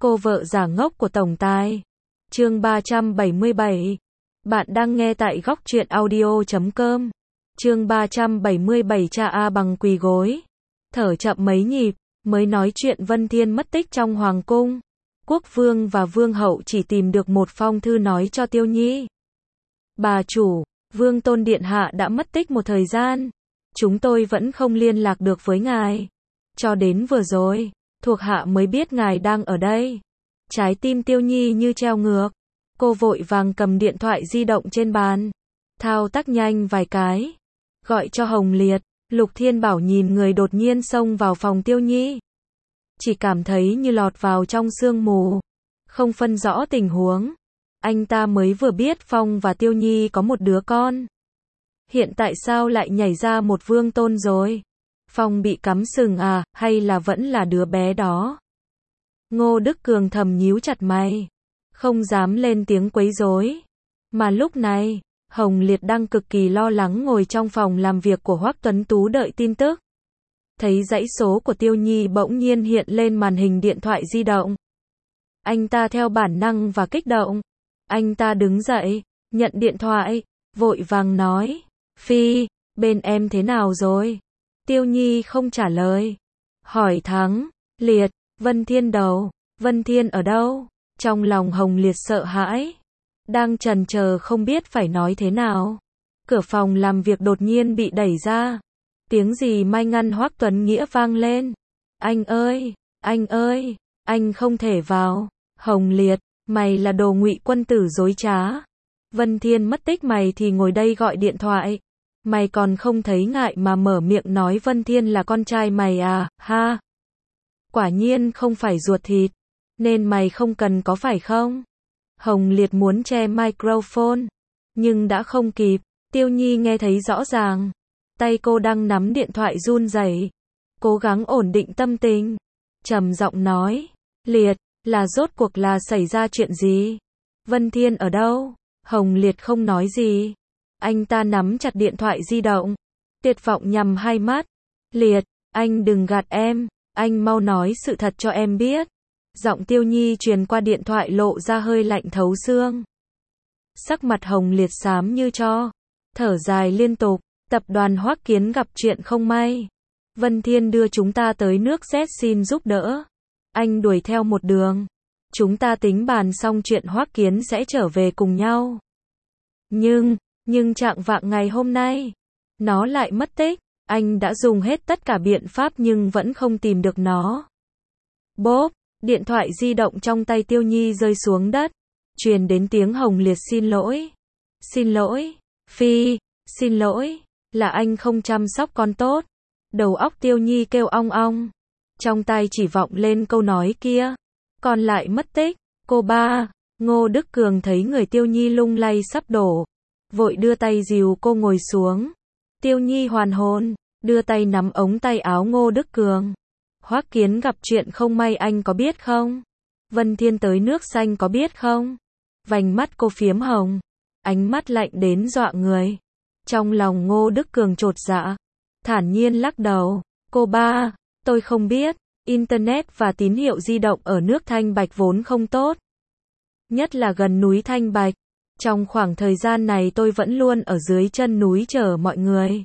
Cô vợ giả ngốc của tổng tài. Chương 377. Bạn đang nghe tại góc truyện audio.com. Chương 377 cha A bằng quỳ gối. Thở chậm mấy nhịp, mới nói chuyện Vân Thiên mất tích trong hoàng cung. Quốc vương và vương hậu chỉ tìm được một phong thư nói cho Tiêu Nhi. Bà chủ, vương tôn điện hạ đã mất tích một thời gian. Chúng tôi vẫn không liên lạc được với ngài. Cho đến vừa rồi, thuộc hạ mới biết ngài đang ở đây. Trái tim Tiêu Nhi như treo ngược. Cô vội vàng cầm điện thoại di động trên bàn. Thao tác nhanh vài cái. Gọi cho Hồng Liệt. Lục Thiên Bảo nhìn người đột nhiên xông vào phòng Tiêu Nhi. Chỉ cảm thấy như lọt vào trong sương mù. Không phân rõ tình huống. Anh ta mới vừa biết Phong và Tiêu Nhi có một đứa con. Hiện tại sao lại nhảy ra một vương tôn rồi? Phong bị cắm sừng à, hay là vẫn là đứa bé đó? Ngô Đức Cường thầm nhíu chặt mày. Không dám lên tiếng quấy rối. Mà lúc này, Hồng Liệt đang cực kỳ lo lắng ngồi trong phòng làm việc của Hoắc Tuấn Tú đợi tin tức. Thấy dãy số của Tiêu Nhi bỗng nhiên hiện lên màn hình điện thoại di động. Anh ta theo bản năng và kích động. Anh ta đứng dậy, nhận điện thoại, vội vàng nói. Phi, bên em thế nào rồi? Tiêu Nhi không trả lời. Hỏi Thắng, Liệt, Vân Thiên đâu? Vân Thiên ở đâu? Trong lòng Hồng Liệt sợ hãi. Đang chần chờ không biết phải nói thế nào. Cửa phòng làm việc đột nhiên bị đẩy ra. Tiếng gì mai ngăn Hoắc Tuấn Nghĩa vang lên. Anh ơi, anh không thể vào. Hồng Liệt, mày là đồ ngụy quân tử dối trá. Vân Thiên mất tích mày thì ngồi đây gọi điện thoại. Mày còn không thấy ngại mà mở miệng nói Vân Thiên là con trai mày à, ha? Quả nhiên không phải ruột thịt, nên mày không cần có phải không? Hồng Liệt muốn che microphone, nhưng đã không kịp. Tiêu Nhi nghe thấy rõ ràng. Tay cô đang nắm điện thoại run rẩy, cố gắng ổn định tâm tình. Trầm giọng nói, Liệt, là rốt cuộc là xảy ra chuyện gì? Vân Thiên ở đâu? Hồng Liệt không nói gì. Anh ta nắm chặt điện thoại di động. Tuyệt vọng nhắm hai mắt. Liệt, anh đừng gạt em. Anh mau nói sự thật cho em biết. Giọng Tiêu Nhi truyền qua điện thoại lộ ra hơi lạnh thấu xương. Sắc mặt Hồng Liệt xám như tro. Thở dài liên tục. Tập đoàn Hoắc Kiến gặp chuyện không may. Vân Thiên đưa chúng ta tới nước Z xin giúp đỡ. Anh đuổi theo một đường. Chúng ta tính bàn xong chuyện Hoắc Kiến sẽ trở về cùng nhau. Nhưng trạng vạng ngày hôm nay, nó lại mất tích. Anh đã dùng hết tất cả biện pháp nhưng vẫn không tìm được nó. Bốp, điện thoại di động trong tay Tiêu Nhi rơi xuống đất. Truyền đến tiếng Hồng Liệt xin lỗi. Xin lỗi, Phi, xin lỗi, là anh không chăm sóc con tốt. Đầu óc Tiêu Nhi kêu ong ong. Trong tai chỉ vọng lên câu nói kia. Con lại mất tích, cô ba. Ngô Đức Cường thấy người Tiêu Nhi lung lay sắp đổ. Vội đưa tay dìu cô ngồi xuống. Tiêu Nhi hoàn hồn, đưa tay nắm ống tay áo Ngô Đức Cường. Hoắc Kiến gặp chuyện không may anh có biết không? Vân Thiên tới nước xanh có biết không? Vành mắt cô phiếm hồng. Ánh mắt lạnh đến dọa người. Trong lòng Ngô Đức Cường chột dạ. Thản nhiên lắc đầu. Cô ba, tôi không biết. Internet và tín hiệu di động ở nước Thanh Bạch vốn không tốt. Nhất là gần núi Thanh Bạch. Trong khoảng thời gian này tôi vẫn luôn ở dưới chân núi chờ mọi người.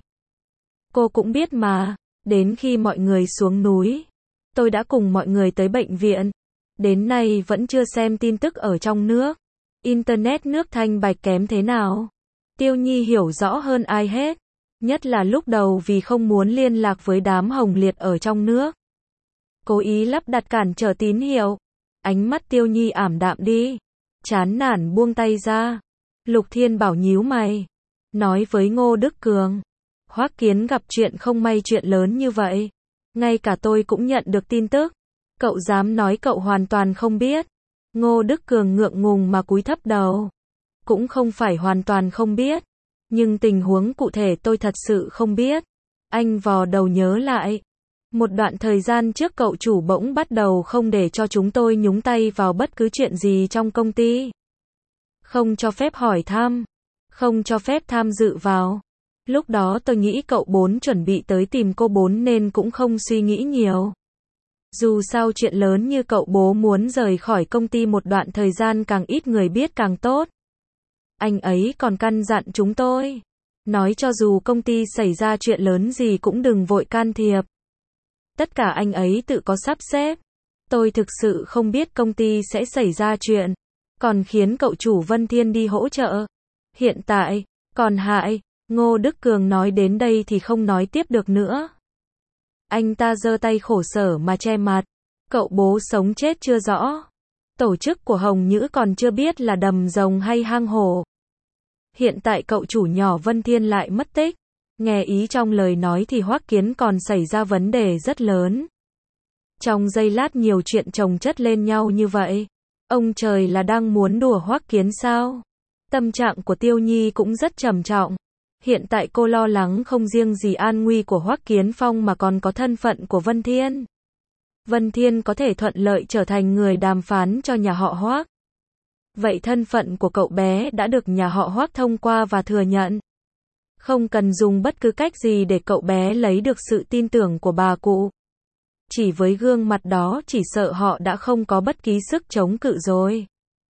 Cô cũng biết mà, đến khi mọi người xuống núi, tôi đã cùng mọi người tới bệnh viện. Đến nay vẫn chưa xem tin tức ở trong nước. Internet nước Thanh Bạch kém thế nào? Tiêu Nhi hiểu rõ hơn ai hết. Nhất là lúc đầu vì không muốn liên lạc với đám Hồng Liệt ở trong nước. Cố ý lắp đặt cản trở tín hiệu. Ánh mắt Tiêu Nhi ảm đạm đi. Chán nản buông tay ra. Lục Thiên Bảo nhíu mày. Nói với Ngô Đức Cường. Hoắc Kiến gặp chuyện không may chuyện lớn như vậy. Ngay cả tôi cũng nhận được tin tức. Cậu dám nói cậu hoàn toàn không biết. Ngô Đức Cường ngượng ngùng mà cúi thấp đầu. Cũng không phải hoàn toàn không biết. Nhưng tình huống cụ thể tôi thật sự không biết. Anh vò đầu nhớ lại. Một đoạn thời gian trước cậu chủ bỗng bắt đầu không để cho chúng tôi nhúng tay vào bất cứ chuyện gì trong công ty. Không cho phép hỏi thăm. Không cho phép tham dự vào. Lúc đó tôi nghĩ cậu bốn chuẩn bị tới tìm cô bốn nên cũng không suy nghĩ nhiều. Dù sao chuyện lớn như cậu bố muốn rời khỏi công ty một đoạn thời gian càng ít người biết càng tốt. Anh ấy còn căn dặn chúng tôi. Nói cho dù công ty xảy ra chuyện lớn gì cũng đừng vội can thiệp. Tất cả anh ấy tự có sắp xếp. Tôi thực sự không biết công ty sẽ xảy ra chuyện. Còn khiến cậu chủ Vân Thiên đi hỗ trợ. Hiện tại, còn hại. Ngô Đức Cường nói đến đây thì không nói tiếp được nữa. Anh ta giơ tay khổ sở mà che mặt. Cậu bố sống chết chưa rõ. Tổ chức của Hồng Nhữ còn chưa biết là đầm rồng hay hang hổ. Hiện tại cậu chủ nhỏ Vân Thiên lại mất tích. Nghe ý trong lời nói thì Hoắc Kiến còn xảy ra vấn đề rất lớn. Trong giây lát nhiều chuyện chồng chất lên nhau như vậy. Ông trời là đang muốn đùa Hoắc Kiến sao? Tâm trạng của Tiêu Nhi cũng rất trầm trọng. Hiện tại cô lo lắng không riêng gì an nguy của Hoắc Kiến Phong mà còn có thân phận của Vân Thiên. Vân Thiên có thể thuận lợi trở thành người đàm phán cho nhà họ Hoắc. Vậy thân phận của cậu bé đã được nhà họ Hoắc thông qua và thừa nhận. Không cần dùng bất cứ cách gì để cậu bé lấy được sự tin tưởng của bà cụ. Chỉ với gương mặt đó chỉ sợ họ đã không có bất kỳ sức chống cự rồi.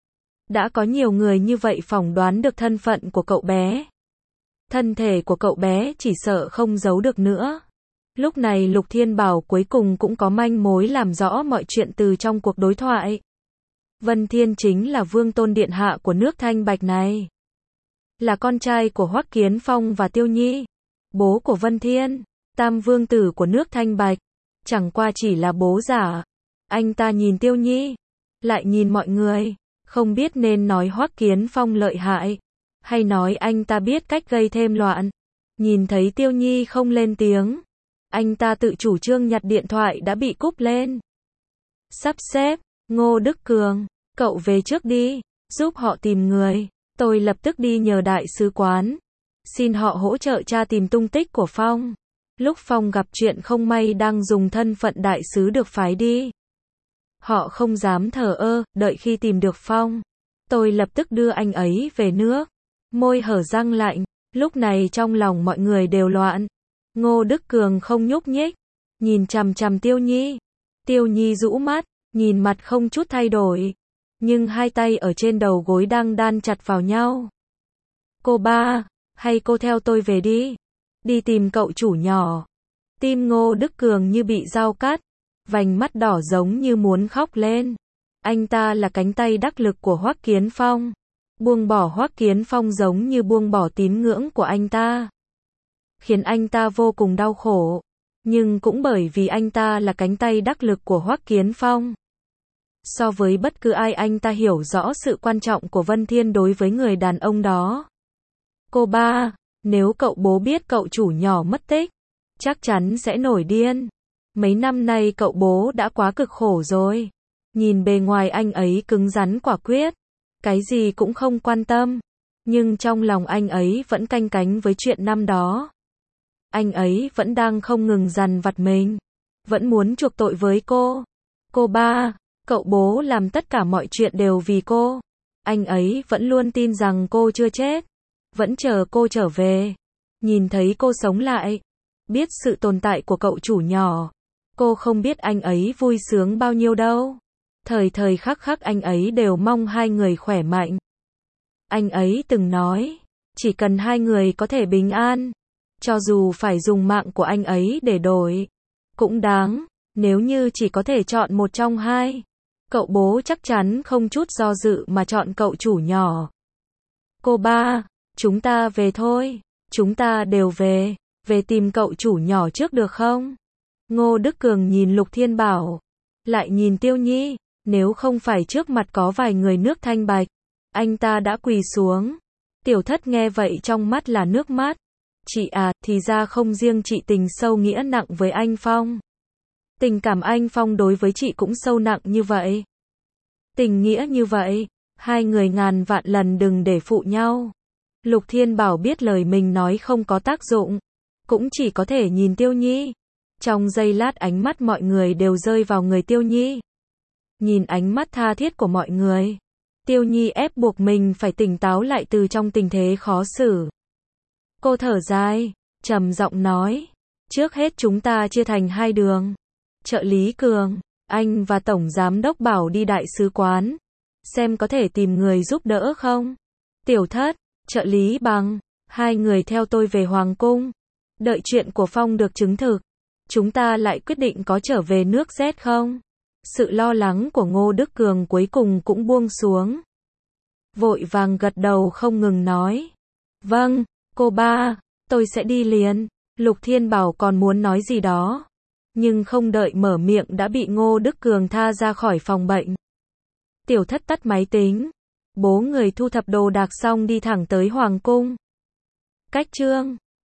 Đã có nhiều người như vậy phỏng đoán được thân phận của cậu bé. Thân thể của cậu bé chỉ sợ không giấu được nữa. Lúc này Lục Thiên Bảo cuối cùng cũng có manh mối làm rõ mọi chuyện từ trong cuộc đối thoại. Vân Thiên chính là vương tôn điện hạ của nước Thanh Bạch này. Là con trai của Hoắc Kiến Phong và Tiêu Nhi. Bố của Vân Thiên, tam vương tử của nước Thanh Bạch. Chẳng qua chỉ là bố giả. Anh ta nhìn Tiêu Nhi, lại nhìn mọi người. Không biết nên nói Hoắc Kiến Phong lợi hại, hay nói anh ta biết cách gây thêm loạn. Nhìn thấy Tiêu Nhi không lên tiếng, anh ta tự chủ trương nhặt điện thoại đã bị cúp lên. Sắp xếp, Ngô Đức Cường, cậu về trước đi, giúp họ tìm người. Tôi lập tức đi nhờ đại sứ quán, xin họ hỗ trợ tra tìm tung tích của Phong. Lúc Phong gặp chuyện không may đang dùng thân phận đại sứ được phái đi. Họ không dám thờ ơ, đợi khi tìm được Phong. Tôi lập tức đưa anh ấy về nước. Môi hở răng lạnh, lúc này trong lòng mọi người đều loạn. Ngô Đức Cường không nhúc nhích, nhìn chằm chằm Tiêu Nhi. Tiêu Nhi rũ mắt, nhìn mặt không chút thay đổi. Nhưng hai tay ở trên đầu gối đang đan chặt vào nhau. Cô ba, hay cô theo tôi về đi. Đi tìm cậu chủ nhỏ. Tim Ngô Đức Cường như bị dao cắt. Vành mắt đỏ giống như muốn khóc lên. Anh ta là cánh tay đắc lực của Hoắc Kiến Phong. Buông bỏ Hoắc Kiến Phong giống như buông bỏ tín ngưỡng của anh ta. Khiến anh ta vô cùng đau khổ. Nhưng cũng bởi vì anh ta là cánh tay đắc lực của Hoắc Kiến Phong. So với bất cứ ai anh ta hiểu rõ sự quan trọng của Vân Thiên đối với người đàn ông đó. Cô ba, nếu cậu bố biết cậu chủ nhỏ mất tích, chắc chắn sẽ nổi điên. Mấy năm nay cậu bố đã quá cực khổ rồi. Nhìn bề ngoài anh ấy cứng rắn quả quyết, cái gì cũng không quan tâm. Nhưng trong lòng anh ấy vẫn canh cánh với chuyện năm đó. Anh ấy vẫn đang không ngừng dằn vặt mình. Vẫn muốn chuộc tội với cô. Cô ba, cậu bố làm tất cả mọi chuyện đều vì cô. Anh ấy vẫn luôn tin rằng cô chưa chết. Vẫn chờ cô trở về. Nhìn thấy cô sống lại. Biết sự tồn tại của cậu chủ nhỏ. Cô không biết anh ấy vui sướng bao nhiêu đâu. Thời thời khắc khắc anh ấy đều mong hai người khỏe mạnh. Anh ấy từng nói, chỉ cần hai người có thể bình an, cho dù phải dùng mạng của anh ấy để đổi, cũng đáng. Nếu như chỉ có thể chọn một trong hai, cậu bố chắc chắn không chút do dự mà chọn cậu chủ nhỏ. Cô ba, chúng ta về thôi. Chúng ta đều về. Về tìm cậu chủ nhỏ trước được không? Ngô Đức Cường nhìn Lục Thiên Bảo, lại nhìn Tiêu Nhi. Nếu không phải trước mặt có vài người nước Thanh Bạch, anh ta đã quỳ xuống. Tiểu Thất nghe vậy trong mắt là nước mắt. Chị à, thì ra không riêng chị tình sâu nghĩa nặng với anh Phong. Tình cảm anh Phong đối với chị cũng sâu nặng như vậy. Tình nghĩa như vậy, hai người ngàn vạn lần đừng để phụ nhau. Lục Thiên Bảo biết lời mình nói không có tác dụng, cũng chỉ có thể nhìn Tiêu Nhi. Trong giây lát ánh mắt mọi người đều rơi vào người Tiêu Nhi. Nhìn ánh mắt tha thiết của mọi người, Tiêu Nhi ép buộc mình phải tỉnh táo lại từ trong tình thế khó xử. Cô thở dài, trầm giọng nói, trước hết chúng ta chia thành hai đường. Trợ lý Cường, Anh và Tổng Giám đốc bảo đi đại sứ quán. Xem có thể tìm người giúp đỡ không? Tiểu Thất, trợ lý Bằng, hai người theo tôi về Hoàng cung. Đợi chuyện của Phong được chứng thực, chúng ta lại quyết định có trở về nước Z không? Sự lo lắng của Ngô Đức Cường cuối cùng cũng buông xuống. Vội vàng gật đầu không ngừng nói. Vâng, cô ba, tôi sẽ đi liền. Lục Thiên Bảo còn muốn nói gì đó, nhưng không đợi mở miệng đã bị Ngô Đức Cường tha ra khỏi phòng bệnh. Tiểu Thất tắt máy tính. Bố người thu thập đồ đạc xong đi thẳng tới Hoàng cung. Cách chương